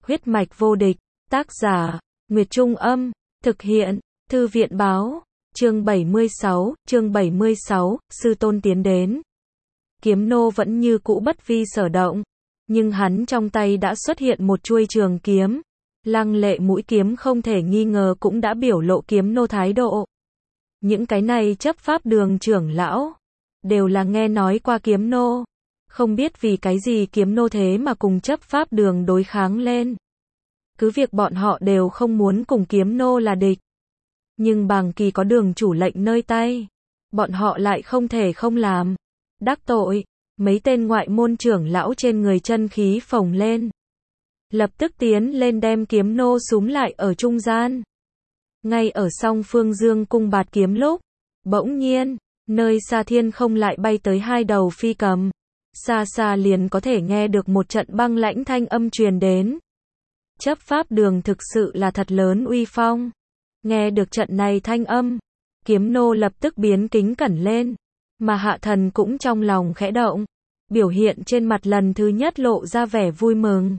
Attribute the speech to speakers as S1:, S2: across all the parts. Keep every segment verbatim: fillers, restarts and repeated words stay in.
S1: Huyết mạch vô địch, tác giả, Nguyệt Trung Âm, thực hiện, Thư viện báo, chương bảy mươi sáu, chương bảy mươi sáu, sư tôn tiến đến. Kiếm nô vẫn như cũ bất vi sở động, nhưng hắn trong tay đã xuất hiện một chuôi trường kiếm. Lăng lệ mũi kiếm không thể nghi ngờ cũng đã biểu lộ kiếm nô thái độ. Những cái này chấp pháp đường trưởng lão, đều là nghe nói qua kiếm nô. Không biết vì cái gì kiếm nô thế mà cùng chấp pháp đường đối kháng lên. Cứ việc bọn họ đều không muốn cùng kiếm nô là địch. Nhưng Bàng Kỳ có đường chủ lệnh nơi tay. Bọn họ lại không thể không làm. Đắc tội, mấy tên ngoại môn trưởng lão trên người chân khí phồng lên. Lập tức tiến lên đem kiếm nô súm lại ở trung gian. Ngay ở song phương dương cung bạt kiếm lúc, bỗng nhiên, nơi xa thiên không lại bay tới hai đầu phi cầm. Xa xa liền có thể nghe được một trận băng lãnh thanh âm truyền đến. Chấp pháp đường thực sự là thật lớn uy phong. Nghe được trận này thanh âm, kiếm nô lập tức biến kính cẩn lên. Mà Hạ Thần cũng trong lòng khẽ động. Biểu hiện trên mặt lần thứ nhất lộ ra vẻ vui mừng.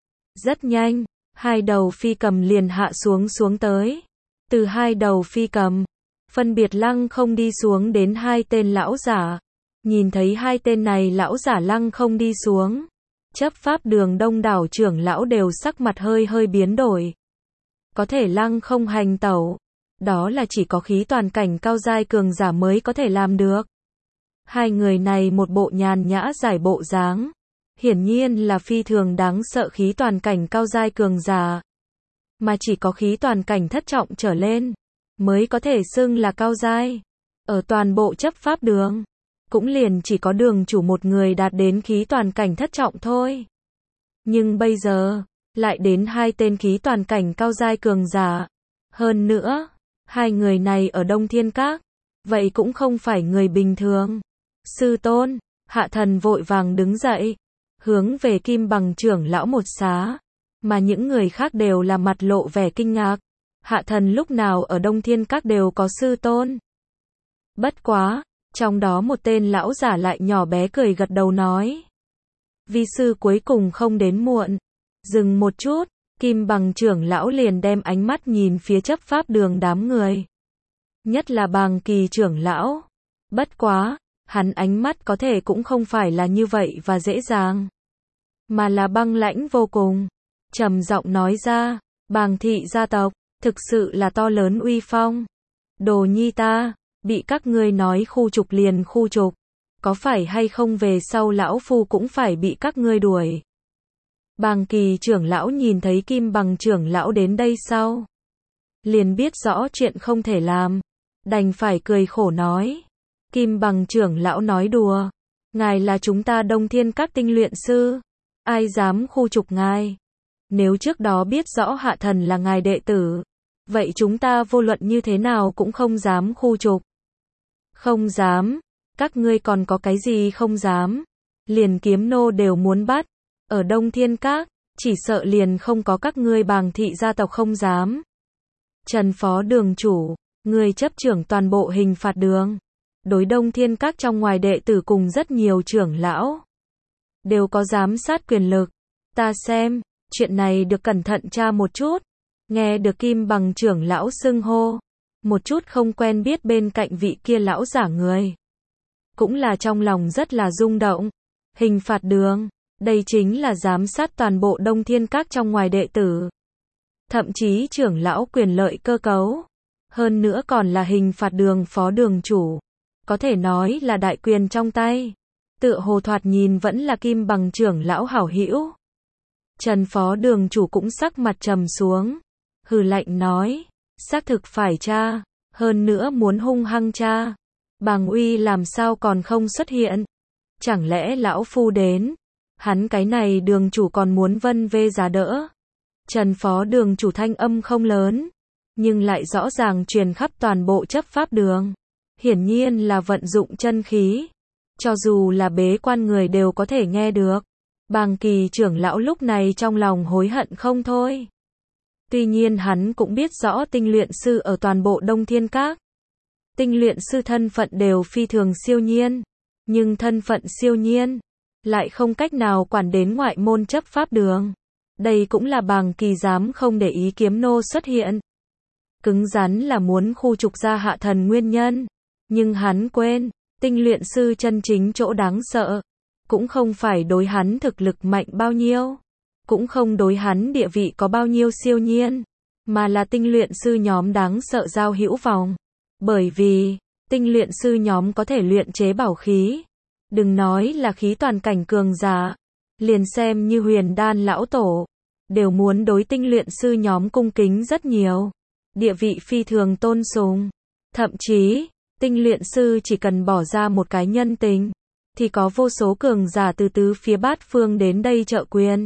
S1: Rất nhanh, hai đầu phi cầm liền hạ xuống xuống tới. Từ hai đầu phi cầm, phân biệt lăng không đi xuống đến hai tên lão giả. Nhìn thấy hai tên này lão giả lăng không đi xuống. Chấp pháp đường đông đảo trưởng lão đều sắc mặt hơi hơi biến đổi. Có thể lăng không hành tẩu. Đó là chỉ có khí toàn cảnh cao giai cường giả mới có thể làm được. Hai người này một bộ nhàn nhã giải bộ dáng. Hiển nhiên là phi thường đáng sợ khí toàn cảnh cao giai cường giả. Mà chỉ có khí toàn cảnh thất trọng trở lên, mới có thể xưng là cao giai. Ở toàn bộ chấp pháp đường, cũng liền chỉ có đường chủ một người đạt đến khí toàn cảnh thất trọng thôi. Nhưng bây giờ, lại đến hai tên khí toàn cảnh cao giai cường giả. Hơn nữa, hai người này ở Đông Thiên Các, vậy cũng không phải người bình thường. Sư tôn, Hạ Thần vội vàng đứng dậy, hướng về Kim Bằng trưởng lão một xá, mà những người khác đều là mặt lộ vẻ kinh ngạc. Hạ Thần lúc nào ở Đông Thiên Các đều có sư tôn. Bất quá, trong đó một tên lão giả lại nhỏ bé cười gật đầu nói. Vi sư cuối cùng không đến muộn. Dừng một chút, Kim Bằng trưởng lão liền đem ánh mắt nhìn phía chấp pháp đường đám người. Nhất là Bàng Kỳ trưởng lão. Bất quá, hắn ánh mắt có thể cũng không phải là như vậy và dễ dàng. Mà là băng lãnh vô cùng. Trầm giọng nói ra, Bàng thị gia tộc, thực sự là to lớn uy phong. Đồ nhi ta, bị các ngươi nói khu trục liền khu trục. Có phải hay không về sau lão phu cũng phải bị các ngươi đuổi. Bàng Kỳ trưởng lão nhìn thấy Kim Bằng trưởng lão đến đây sau. Liền biết rõ chuyện không thể làm. Đành phải cười khổ nói. Kim Bằng trưởng lão nói đùa. Ngài là chúng ta Đông Thiên Các tinh luyện sư. Ai dám khu trục ngài. Nếu trước đó biết rõ Hạ Thần là ngài đệ tử. Vậy chúng ta vô luận như thế nào cũng không dám khu trục. Không dám. Các ngươi còn có cái gì không dám. Liền kiếm nô đều muốn bắt. Ở Đông Thiên Các, chỉ sợ liền không có các ngươi Bàng thị gia tộc không dám. Trần phó đường chủ, người chấp trưởng toàn bộ hình phạt đường. Đối Đông Thiên Các trong ngoài đệ tử cùng rất nhiều trưởng lão. Đều có giám sát quyền lực. Ta xem, chuyện này được cẩn thận tra một chút. Nghe được Kim Bằng trưởng lão xưng hô. Một chút không quen biết bên cạnh vị kia lão giả người. Cũng là trong lòng rất là rung động. Hình phạt đường. Đây chính là giám sát toàn bộ Đông Thiên Các trong ngoài đệ tử. Thậm chí trưởng lão quyền lợi cơ cấu. Hơn nữa còn là hình phạt đường phó đường chủ. Có thể nói là đại quyền trong tay. Tựa hồ thoạt nhìn vẫn là Kim Bằng trưởng lão hảo hữu. Trần phó đường chủ cũng sắc mặt trầm xuống. Hừ lạnh nói. Xác thực phải tra. Hơn nữa muốn hung hăng tra. Bàng Uy làm sao còn không xuất hiện. Chẳng lẽ lão phu đến. Hắn cái này đường chủ còn muốn vân vê giá đỡ. Trần phó đường chủ thanh âm không lớn. Nhưng lại rõ ràng truyền khắp toàn bộ chấp pháp đường. Hiển nhiên là vận dụng chân khí. Cho dù là bế quan người đều có thể nghe được. Bàng Kỳ trưởng lão lúc này trong lòng hối hận không thôi. Tuy nhiên hắn cũng biết rõ tinh luyện sư ở toàn bộ Đông Thiên Các. Tinh luyện sư thân phận đều phi thường siêu nhiên. Nhưng thân phận siêu nhiên lại không cách nào quản đến ngoại môn chấp pháp đường. Đây cũng là Bàng Kỳ dám không để ý kiếm nô xuất hiện. Cứng rắn là muốn khu trục ra Hạ Thần nguyên nhân. Nhưng hắn quên, tinh luyện sư chân chính chỗ đáng sợ. Cũng không phải đối hắn thực lực mạnh bao nhiêu. Cũng không đối hắn địa vị có bao nhiêu siêu nhiên. Mà là tinh luyện sư nhóm đáng sợ giao hữu vòng. Bởi vì, tinh luyện sư nhóm có thể luyện chế bảo khí. Đừng nói là khí toàn cảnh cường giả. Liền xem như Huyền Đan lão tổ. Đều muốn đối tinh luyện sư nhóm cung kính rất nhiều. Địa vị phi thường tôn sùng. Thậm chí, tinh luyện sư chỉ cần bỏ ra một cái nhân tình. Thì có vô số cường giả từ tứ phía bát phương đến đây trợ quyền.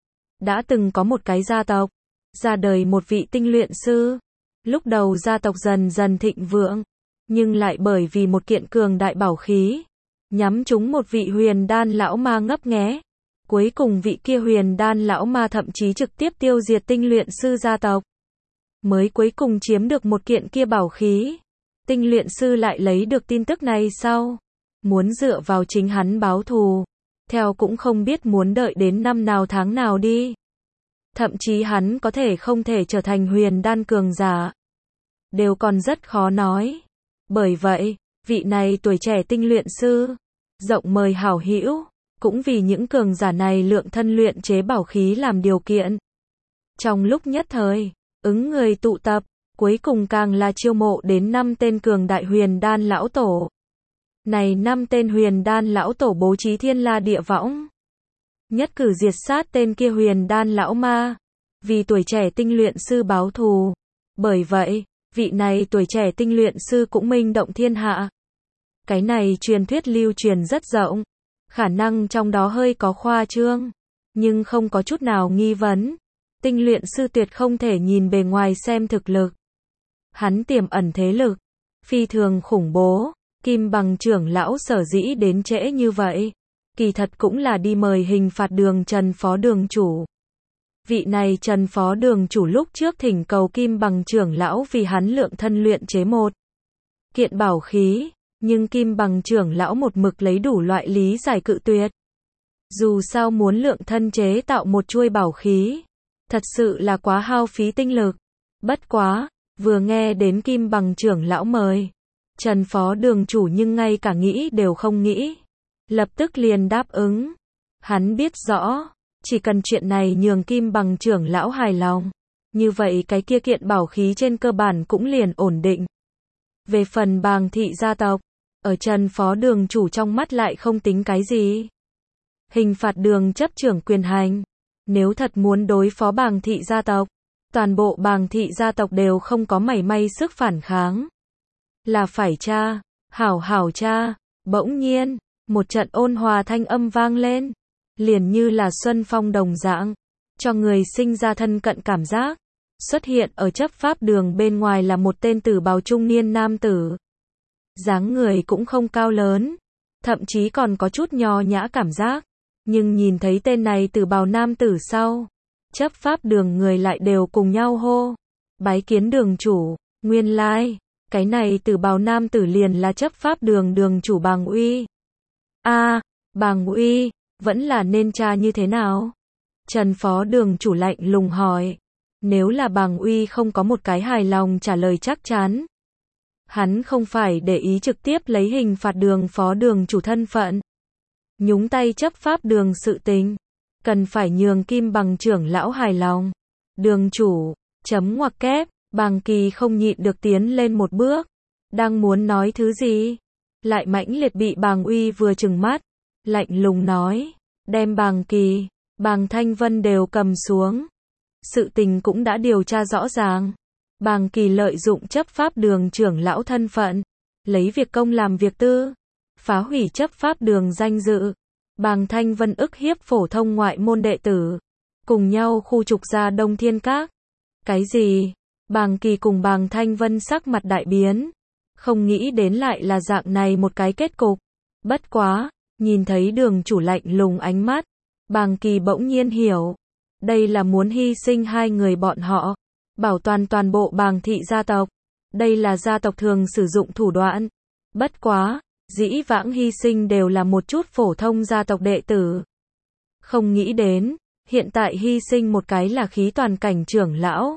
S1: Đã từng có một cái gia tộc. Ra đời một vị tinh luyện sư. Lúc đầu gia tộc dần dần thịnh vượng. Nhưng lại bởi vì một kiện cường đại bảo khí. Nhắm trúng một vị huyền đan lão ma ngấp nghé. Cuối cùng vị kia huyền đan lão ma thậm chí trực tiếp tiêu diệt tinh luyện sư gia tộc. Mới cuối cùng chiếm được một kiện kia bảo khí. Tinh luyện sư lại lấy được tin tức này sau. Muốn dựa vào chính hắn báo thù. Theo cũng không biết muốn đợi đến năm nào tháng nào đi. Thậm chí hắn có thể không thể trở thành huyền đan cường giả. Đều còn rất khó nói. Bởi vậy, vị này tuổi trẻ tinh luyện sư. Rộng mời hảo hữu. Cũng vì những cường giả này lượng thân luyện chế bảo khí làm điều kiện. Trong lúc nhất thời, ứng người tụ tập, cuối cùng càng là chiêu mộ đến năm tên cường đại huyền đan lão tổ. Này năm tên huyền đan lão tổ bố trí thiên la địa võng. Nhất cử diệt sát tên kia huyền đan lão ma. Vì tuổi trẻ tinh luyện sư báo thù. Bởi vậy, vị này tuổi trẻ tinh luyện sư cũng minh động thiên hạ. Cái này truyền thuyết lưu truyền rất rộng. Khả năng trong đó hơi có khoa trương. Nhưng không có chút nào nghi vấn. Tinh luyện sư tuyệt không thể nhìn bề ngoài xem thực lực. Hắn tiềm ẩn thế lực. Phi thường khủng bố. Kim Bằng trưởng lão sở dĩ đến trễ như vậy. Kỳ thật cũng là đi mời hình phạt đường Trần Phó Đường Chủ. Vị này Trần Phó Đường Chủ lúc trước thỉnh cầu Kim Bằng trưởng lão vì hắn lượng thân luyện chế một kiện bảo khí. Nhưng Kim Bằng trưởng lão một mực lấy đủ loại lý giải cự tuyệt. Dù sao muốn lượng thân chế tạo một chuôi bảo khí. Thật sự là quá hao phí tinh lực. Bất quá, vừa nghe đến Kim Bằng trưởng lão mời. Trần Phó Đường Chủ nhưng ngay cả nghĩ đều không nghĩ. Lập tức liền đáp ứng. Hắn biết rõ, chỉ cần chuyện này nhường Kim Bằng trưởng lão hài lòng. Như vậy cái kia kiện bảo khí trên cơ bản cũng liền ổn định. Về phần Bàng thị gia tộc, ở Trần Phó Đường Chủ trong mắt lại không tính cái gì. Hình phạt đường chấp trưởng quyền hành. Nếu thật muốn đối phó Bàng thị gia tộc, toàn bộ Bàng thị gia tộc đều không có mảy may sức phản kháng. Là phải cha, hảo hảo cha. Bỗng nhiên, một trận ôn hòa thanh âm vang lên. Liền như là xuân phong đồng dạng. Cho người sinh ra thân cận cảm giác. Xuất hiện ở chấp pháp đường bên ngoài là một tên tử bào trung niên nam tử. Dáng người cũng không cao lớn. Thậm chí còn có chút nho nhã cảm giác. Nhưng nhìn thấy tên này tử bào nam tử sau. Chấp pháp đường người lại đều cùng nhau hô. Bái kiến đường chủ. Nguyên lai, cái này tử bào nam tử liền là chấp pháp đường đường chủ Bàng Uy. A, Bàng Uy, vẫn là nên tra như thế nào? Trần Phó Đường Chủ lạnh lùng hỏi. Nếu là Bàng Uy không có một cái hài lòng trả lời chắc chắn. Hắn không phải để ý trực tiếp lấy hình phạt đường Phó Đường Chủ thân phận. Nhúng tay chấp pháp đường sự tình. Cần phải nhường Kim Bằng trưởng lão hài lòng. Đường chủ, chấm ngoặc kép, Bàng Kỳ không nhịn được tiến lên một bước. Đang muốn nói thứ gì? Lại mãnh liệt bị Bàng Uy vừa trừng mắt. Lạnh lùng nói. Đem Bàng Kỳ, Bàng Thanh Vân đều cầm xuống. Sự tình cũng đã điều tra rõ ràng. Bàng Kỳ lợi dụng chấp pháp đường trưởng lão thân phận. Lấy việc công làm việc tư. Phá hủy chấp pháp đường danh dự. Bàng Thanh Vân ức hiếp phổ thông ngoại môn đệ tử. Cùng nhau khu trục ra Đông Thiên Các. Cái gì? Bàng Kỳ cùng Bàng Thanh Vân sắc mặt đại biến. Không nghĩ đến lại là dạng này một cái kết cục. Bất quá, nhìn thấy đường chủ lạnh lùng ánh mắt. Bàng Kỳ bỗng nhiên hiểu. Đây là muốn hy sinh hai người bọn họ. Bảo toàn toàn bộ Bàng thị gia tộc. Đây là gia tộc thường sử dụng thủ đoạn. Bất quá, dĩ vãng hy sinh đều là một chút phổ thông gia tộc đệ tử. Không nghĩ đến, Hiện tại hy sinh một cái là khí toàn cảnh trưởng lão,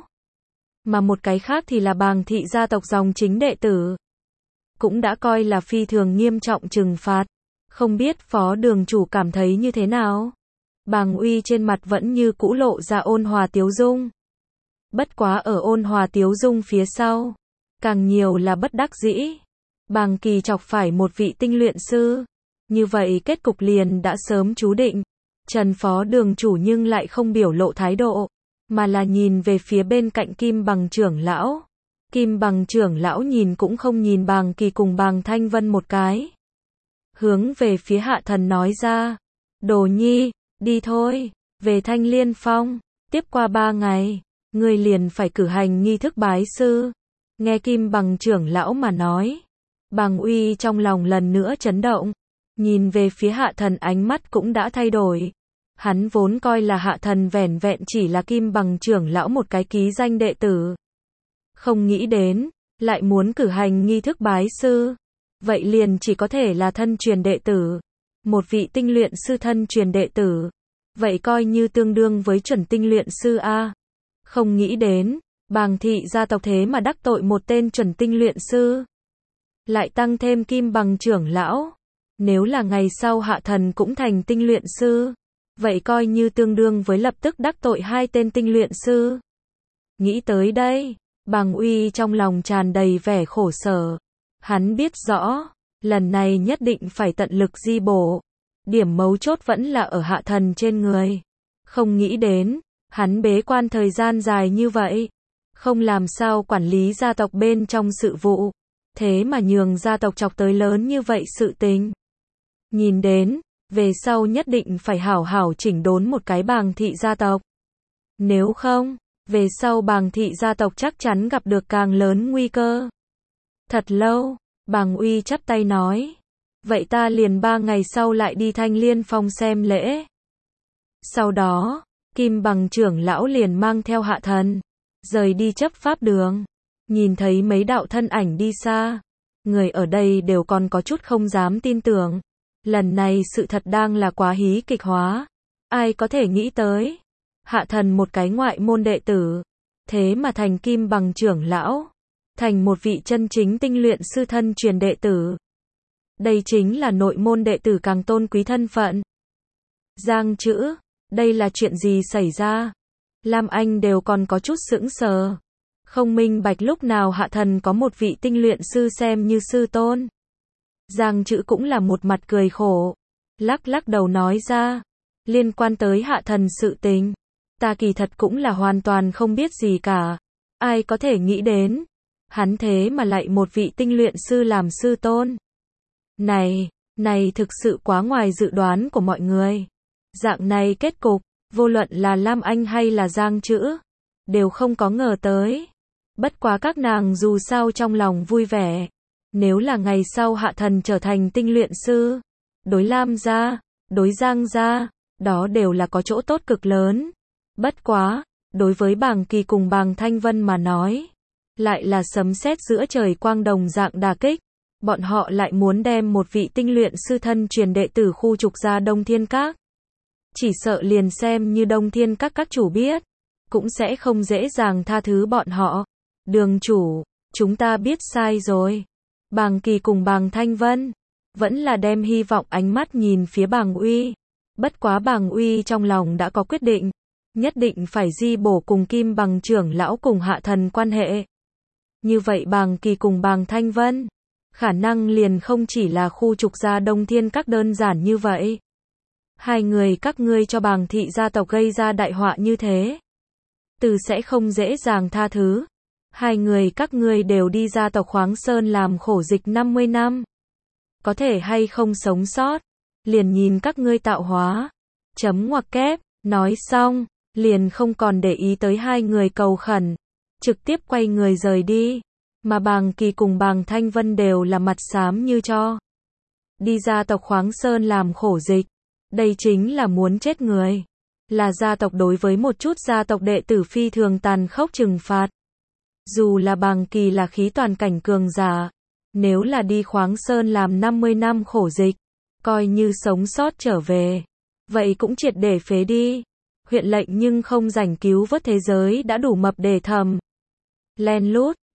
S1: mà một cái khác thì là Bàng thị gia tộc dòng chính đệ tử. Cũng đã coi là phi thường nghiêm trọng trừng phạt. Không biết phó đường chủ cảm thấy như thế nào? Bàng Uy trên mặt vẫn như cũ lộ ra ôn hòa tiếu dung. Bất quá ở ôn hòa tiếu dung phía sau, càng nhiều là bất đắc dĩ. Bàng Kỳ chọc phải một vị tinh luyện sư. Như vậy kết cục liền đã sớm chú định. Trần phó đường chủ nhưng lại không biểu lộ thái độ, mà là nhìn về phía bên cạnh Kim Bằng trưởng lão. Kim Bằng trưởng lão nhìn cũng không nhìn Bàng Kỳ cùng Bàng Thanh Vân một cái. Hướng về phía Hạ Thần nói ra, Đồ Nhi, đi thôi, về Thanh Liên Phong, tiếp qua ba ngày, ngươi liền phải cử hành nghi thức bái sư. Nghe Kim Bằng trưởng lão mà nói, Bàng Uy trong lòng lần nữa chấn động, nhìn về phía Hạ Thần ánh mắt cũng đã thay đổi. Hắn vốn coi là Hạ Thần vẻn vẹn chỉ là Kim Bằng trưởng lão một cái ký danh đệ tử. Không nghĩ đến, lại muốn cử hành nghi thức bái sư. Vậy liền chỉ có thể là thân truyền đệ tử. Một vị tinh luyện sư thân truyền đệ tử. Vậy coi như tương đương với chuẩn tinh luyện sư A. Không nghĩ đến, Bàng thị gia tộc thế mà đắc tội một tên chuẩn tinh luyện sư. Lại tăng thêm Kim Bằng trưởng lão. Nếu là ngày sau Hạ Thần cũng thành tinh luyện sư, vậy coi như tương đương với lập tức đắc tội hai tên tinh luyện sư. Nghĩ tới đây, Bàng Uy trong lòng tràn đầy vẻ khổ sở. Hắn biết rõ, lần này nhất định phải tận lực di bổ. Điểm mấu chốt vẫn là ở Hạ Thần trên người. Không nghĩ đến, hắn bế quan thời gian dài như vậy, không làm sao quản lý gia tộc bên trong sự vụ. Thế mà nhường gia tộc chọc tới lớn như vậy sự tình. Nhìn đến, về sau nhất định phải hảo hảo chỉnh đốn một cái Bàng thị gia tộc. Nếu không, về sau Bàng thị gia tộc chắc chắn gặp được càng lớn nguy cơ. Thật lâu, Bàng Uy chắp tay nói. Vậy ta liền ba ngày sau lại đi Thanh Liên Phong xem lễ. Sau đó, Kim Bằng trưởng lão liền mang theo Hạ Thần, rời đi chấp pháp đường. Nhìn thấy mấy đạo thân ảnh đi xa, người ở đây đều còn có chút không dám tin tưởng. Lần này sự thật đang là quá hí kịch hóa. Ai có thể nghĩ tới, Hạ Thần một cái ngoại môn đệ tử, thế mà thành Kim Bằng trưởng lão, thành một vị chân chính tinh luyện sư thân truyền đệ tử. Đây chính là nội môn đệ tử càng tôn quý thân phận. Giang Chữ, đây là chuyện gì xảy ra? Lam Anh đều còn có chút sững sờ. Không minh bạch lúc nào Hạ Thần có một vị tinh luyện sư xem như sư tôn. Giang Chữ cũng là một mặt cười khổ, lắc lắc đầu nói ra, liên quan tới Hạ Thần sự tình, ta kỳ thật cũng là hoàn toàn không biết gì cả. Ai có thể nghĩ đến, hắn thế mà lại một vị tinh luyện sư làm sư tôn. Này, này thực sự quá ngoài dự đoán của mọi người. Dạng này kết cục, vô luận là Lam Anh hay là Giang Chữ, đều không có ngờ tới. Bất quá các nàng dù sao trong lòng vui vẻ. Nếu là ngày sau Hạ Thần trở thành tinh luyện sư, đối Lam gia, đối Giang gia, đó đều là có chỗ tốt cực lớn. Bất quá, đối với Bàng Kỳ cùng Bàng Thanh Vân mà nói, lại là sấm sét giữa trời quang đồng dạng đả kích. Bọn họ lại muốn đem một vị tinh luyện sư thân truyền đệ tử khu trục ra Đông Thiên Các. Chỉ sợ liền xem như Đông Thiên Các các chủ biết, cũng sẽ không dễ dàng tha thứ bọn họ. Đường chủ, chúng ta biết sai rồi. Bàng Kỳ cùng Bàng Thanh Vân vẫn là đem hy vọng ánh mắt nhìn phía Bàng Uy. Bất quá Bàng Uy trong lòng đã có quyết định, nhất định phải di bổ cùng Kim Bằng trưởng lão cùng Hạ Thần quan hệ. Như vậy Bàng Kỳ cùng Bàng Thanh Vân, khả năng liền không chỉ là khu trục ra Đông Thiên Các đơn giản như vậy. Hai người các ngươi cho Bàng thị gia tộc gây ra đại họa như thế, từ sẽ không dễ dàng tha thứ. Hai người các ngươi đều đi gia tộc Khoáng Sơn làm khổ dịch năm mươi năm. Có thể hay không sống sót, liền nhìn các ngươi tạo hóa. Chấm ngoặc kép, nói xong, liền không còn để ý tới hai người cầu khẩn, trực tiếp quay người rời đi. Mà Bàng Kỳ cùng Bàng Thanh Vân đều là mặt xám như tro. Đi gia tộc Khoáng Sơn làm khổ dịch, đây chính là muốn chết người. Là gia tộc đối với một chút gia tộc đệ tử phi thường tàn khốc trừng phạt. Dù là Bàng Kỳ là khí toàn cảnh cường giả, nếu là đi Khoáng Sơn làm năm mươi năm khổ dịch, coi như sống sót trở về, vậy cũng triệt để phế đi. huyện lệnh nhưng không rảnh cứu vớt thế giới đã đủ mập để thầm. Len lút.